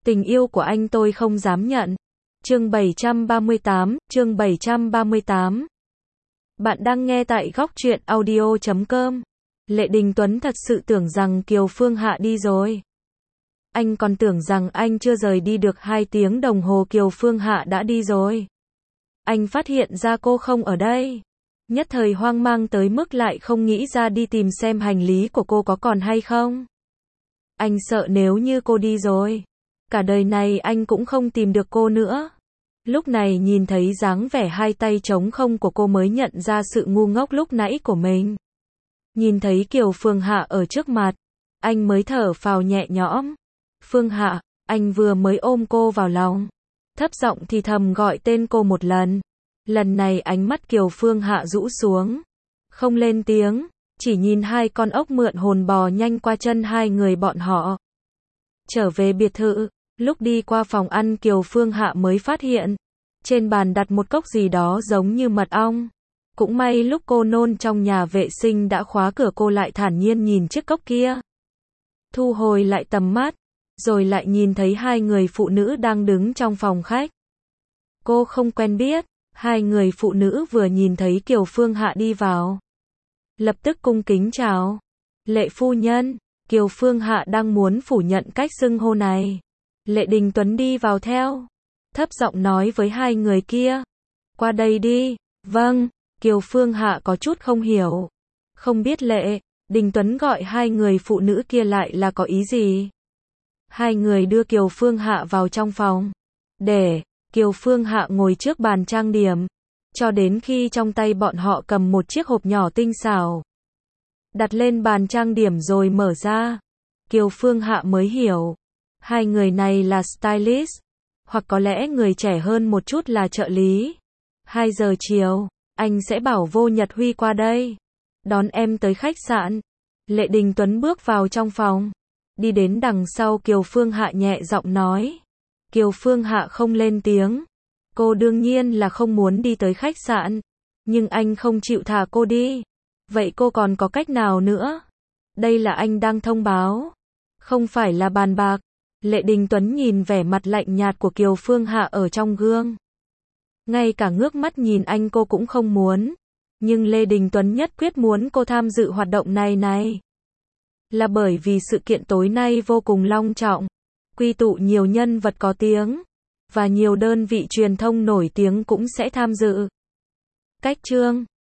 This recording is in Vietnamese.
Tình yêu của anh tôi không dám nhận. Chương 738. Bạn đang nghe tại góc truyện audio.com. Lệ Đình Tuấn thật sự tưởng rằng Kiều Phương Hạ đi rồi. Anh còn tưởng rằng anh chưa rời đi được 2 tiếng đồng hồ Kiều Phương Hạ đã đi rồi. Anh phát hiện ra cô không ở đây. Nhất thời hoang mang tới mức lại không nghĩ ra đi tìm xem hành lý của cô có còn hay không. Anh sợ nếu như cô đi rồi, cả đời này anh cũng không tìm được cô nữa. Lúc này nhìn thấy dáng vẻ 2 tay trống không của cô mới nhận ra sự ngu ngốc lúc nãy của mình. Nhìn thấy Kiều Phương Hạ ở trước mặt, anh mới thở phào nhẹ nhõm. Phương Hạ, anh vừa mới ôm cô vào lòng, thấp giọng thì thầm gọi tên cô một lần. Lần này ánh mắt Kiều Phương Hạ rũ xuống, không lên tiếng, chỉ nhìn 2 con ốc mượn hồn bò nhanh qua chân 2 người bọn họ. Trở về biệt thự, lúc đi qua phòng ăn Kiều Phương Hạ mới phát hiện, trên bàn đặt một cốc gì đó giống như mật ong. Cũng may lúc cô nôn trong nhà vệ sinh đã khóa cửa, cô lại thản nhiên nhìn chiếc cốc kia. Thu hồi lại tầm mắt, rồi lại nhìn thấy 2 người phụ nữ đang đứng trong phòng khách. Cô không quen biết, 2 người phụ nữ vừa nhìn thấy Kiều Phương Hạ đi vào, lập tức cung kính chào. Lệ phu nhân. Kiều Phương Hạ đang muốn phủ nhận cách xưng hô này. Lệ Đình Tuấn đi vào theo, thấp giọng nói với 2 người kia. Qua đây đi. Vâng. Kiều Phương Hạ có chút không hiểu. Không biết Lệ Đình Tuấn gọi 2 người phụ nữ kia lại là có ý gì. 2 người đưa Kiều Phương Hạ vào trong phòng, để Kiều Phương Hạ ngồi trước bàn trang điểm, cho đến khi trong tay bọn họ cầm một chiếc hộp nhỏ tinh xảo, đặt lên bàn trang điểm rồi mở ra. Kiều Phương Hạ mới hiểu, 2 người này là stylist, hoặc có lẽ người trẻ hơn một chút là trợ lý. 2 giờ chiều, anh sẽ bảo Vô Nhật Huy qua đây, đón em tới khách sạn. Lệ Đình Tuấn bước vào trong phòng, đi đến đằng sau Kiều Phương Hạ nhẹ giọng nói. Kiều Phương Hạ không lên tiếng. Cô đương nhiên là không muốn đi tới khách sạn, nhưng anh không chịu thả cô đi. Vậy cô còn có cách nào nữa? Đây là anh đang thông báo, không phải là bàn bạc. Lệ Đình Tuấn nhìn vẻ mặt lạnh nhạt của Kiều Phương Hạ ở trong gương. Ngay cả ngước mắt nhìn anh cô cũng không muốn. Nhưng Lê Đình Tuấn nhất quyết muốn cô tham dự hoạt động này. Là bởi vì sự kiện tối nay vô cùng long trọng, quy tụ nhiều nhân vật có tiếng, và nhiều đơn vị truyền thông nổi tiếng cũng sẽ tham dự. Cách chương